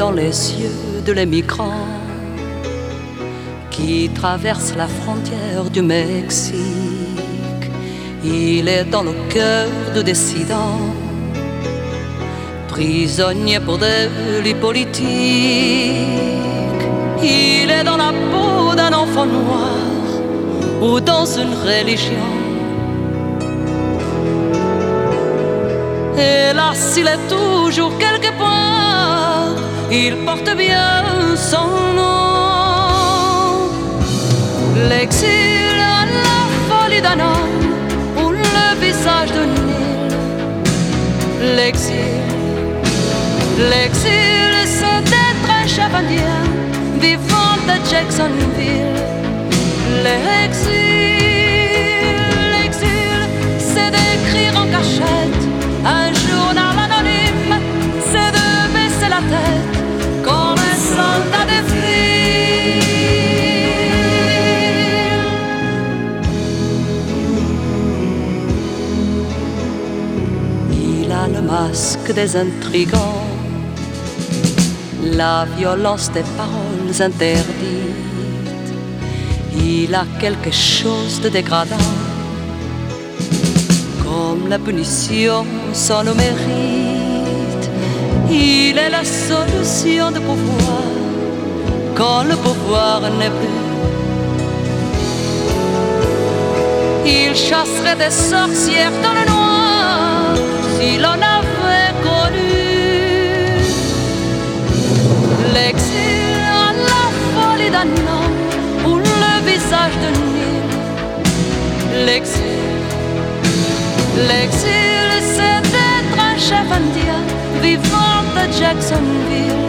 dans les yeux de l'émigrant qui traverse la frontière du Mexique. Il est dans le cœur de dissidents, prisonnier pour délit politique. Il est dans la peau d'un enfant noir ou dans une religion. Hélas, il est toujours quelque part, il porte bien son nom. L'exil à la folie d'un homme ou le visage de Nil. L'exil, l'exil, c'est d'être un chef indien vivant de Jacksonville. L'exil, l'exil, c'est d'écrire en cachette un journal anonyme, c'est de baisser la tête comme un soldat défile. Il a le masque des intrigants, la violence des paroles interdites. Il a quelque chose de dégradant, comme la punition sans le mérite. Il est la solution de pouvoir quand le pouvoir n'est plus. Il chasserait des sorcières dans le noir si l'on avait connu. L'exil à la folie d'un homme ou le visage de Nil. L'exil, l'exil, c'est d'être un chef indien vivant de Jacksonville.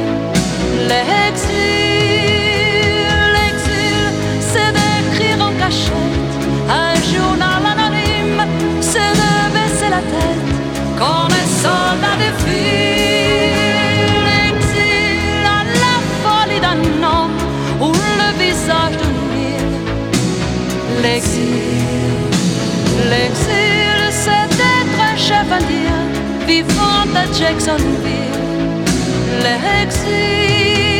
L'exil, l'exil, c'est d'écrire en cachette un journal anonyme, c'est de baisser la tête comme un soldat défile. L'exil à la folie d'un homme ou le visage de Nil. L'exil, l'exil, c'est d'être un chef indien vivant à Jacksonville. L'exil,